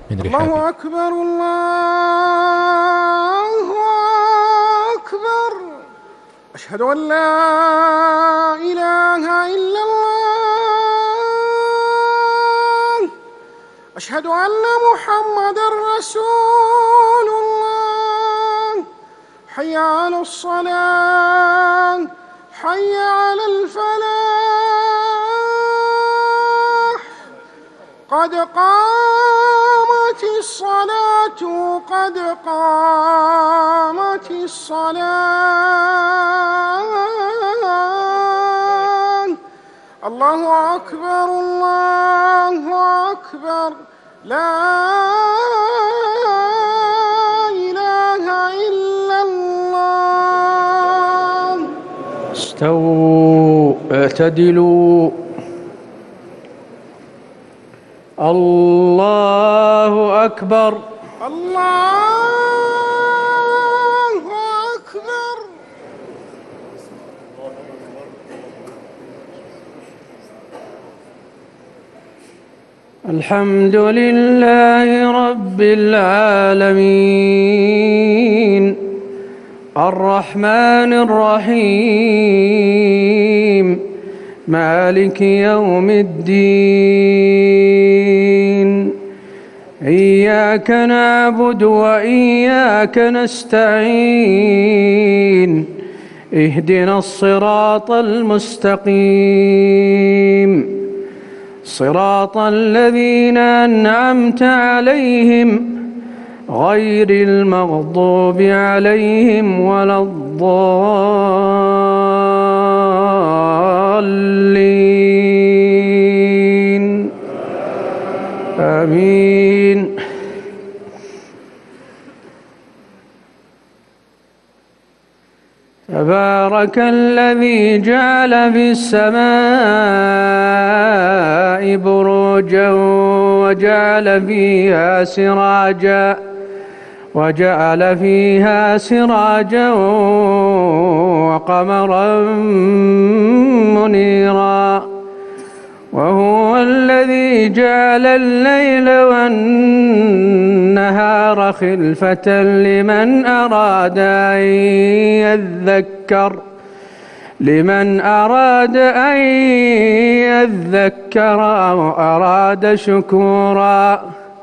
من رحاب. الله أكبر الله أكبر. أشهد أن لا إله إلا الله. أشهد أن محمدًا رسول الله. حي على الصلاة، حي على الفلاح. قد قامت الصلاة، قد قامت الصلاة. الله أكبر الله أكبر. لا إله إلا الله. استووا اعتدلوا. الله أكبر. الله أكبر. الحمد لله رب العالمين، الرحمن الرحيم، مالك يوم الدين. إياك نعبد وإياك نستعين. اهدنا الصراط المستقيم، صراط الذين أنعمت عليهم غير المغضوب عليهم ولا الضالين. آمين. تبارك الذي جعل في السماء بروجا وجعل فيها سراجا وقمرا منيرا. وهو الذي جعل الليل والنهار خلفة لمن أراد أن يذكر أو أراد شكورا.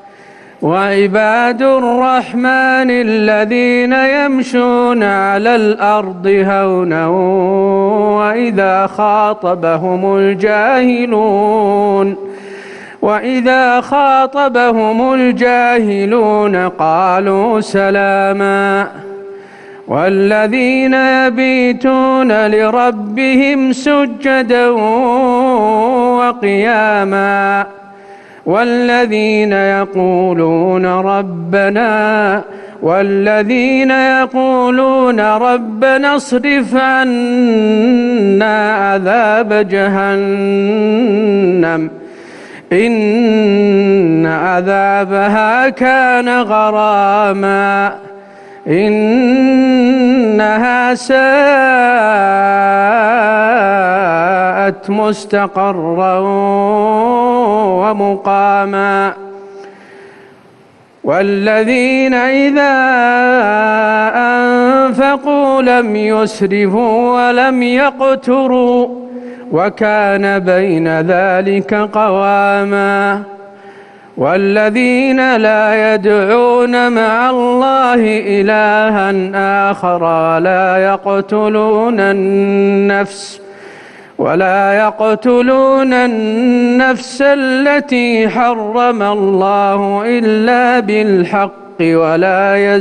وعباد الرحمن الذين يمشون على الأرض هونا وإذا خاطبهم الجاهلون قالوا سلاما. والذين يبيتون لربهم سجدا وقياما. والذين يقولون ربنا اصرف عنا عذاب جهنم إن عذابها كان غراما إنها ساءت مستقرا ومقاما. والذين إذا أنفقوا لم يسرفوا ولم يقتروا وكان بين ذلك قواما. والذين لا يدعون مع الله إلها آخر ولا يقتلون النفس التي حرم الله إلا بالحق ولا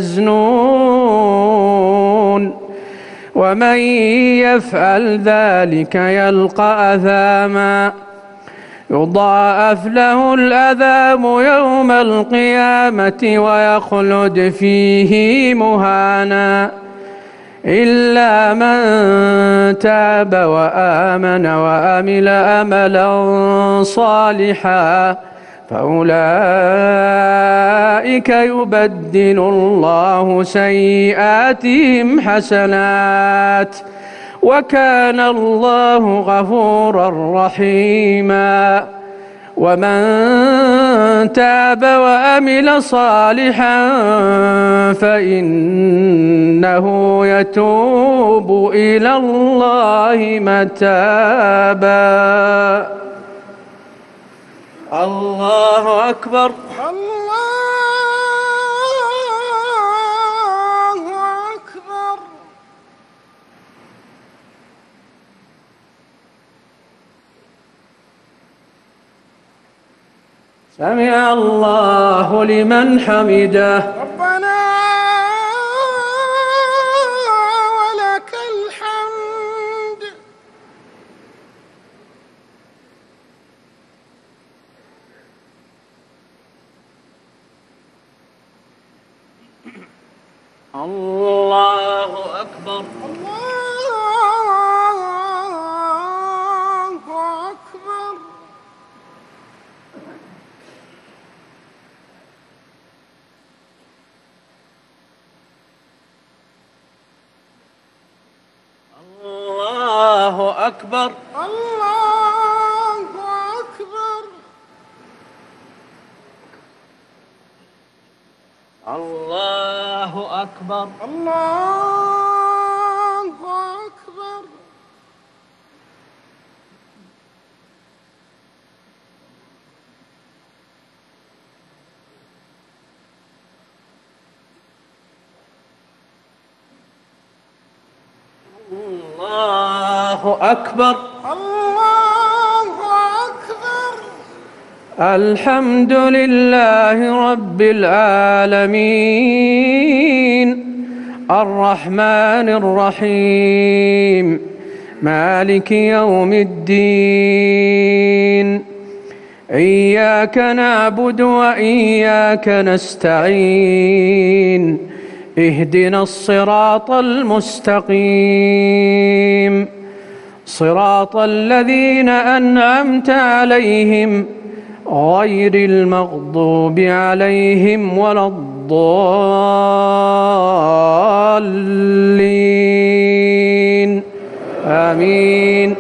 يزنون. ومن يفعل ذلك يلقى أثاما يضاعف له العذاب يوم القيامة ويخلد فيه مهانا إلا من تاب وآمن وعمل عملا صالحا فأولئك يبدل الله سيئاتهم حسنات وكان الله غفورا رحيما. ومن تاب وأمل صالحا فإنه يتوب إلى الله متابا. الله أكبر. الله أكبر. سمع الله لمن حمده. ربنا ولك الحمد. الله أكبر. الله أكبر. الله أكبر. الله أكبر. الله أكبر. الله أكبر. الله أكبر. الله أكبر. الحمد لله رب العالمين الرحمن الرحيم مالك يوم الدين إياك نعبد وإياك نستعين اهدنا الصراط المستقيم صراط الذين أنعمت عليهم غير المغضوب عليهم ولا الضالين آمين.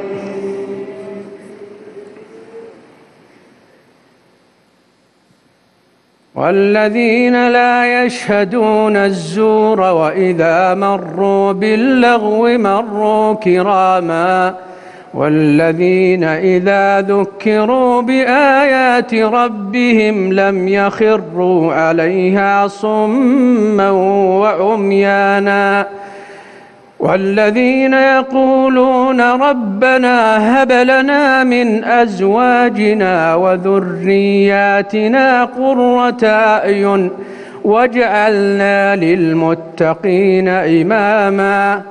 والذين لا يشهدون الزور وإذا مروا باللغو مروا كراما والذين إذا ذكروا بآيات ربهم لم يخروا عليها صما وعميانا والذين يقولون ربنا هب لنا من أزواجنا وذرياتنا قرة أعين واجعلنا للمتقين إماما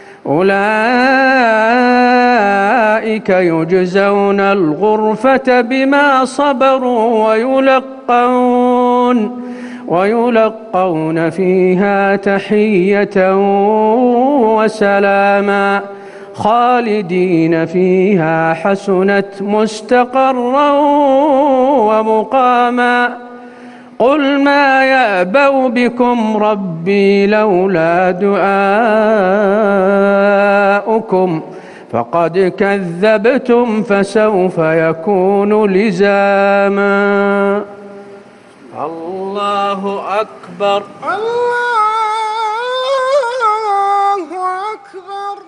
أولئك يجزون الغرفة بما صبروا ويلقون فيها تحية وسلاما خالدين فيها حسنت مستقرا ومقاما قل ما يأبأ بكم ربي لولا دعاؤكم فقد كذبتم فسوف يكون لزاما. الله أكبر. الله أكبر.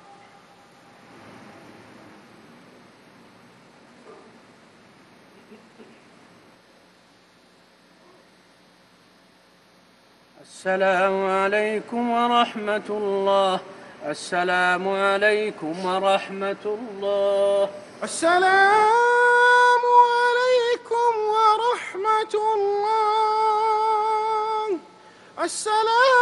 السلام عليكم ورحمة الله. السلام عليكم ورحمة الله. السلام عليكم ورحمة الله. السلام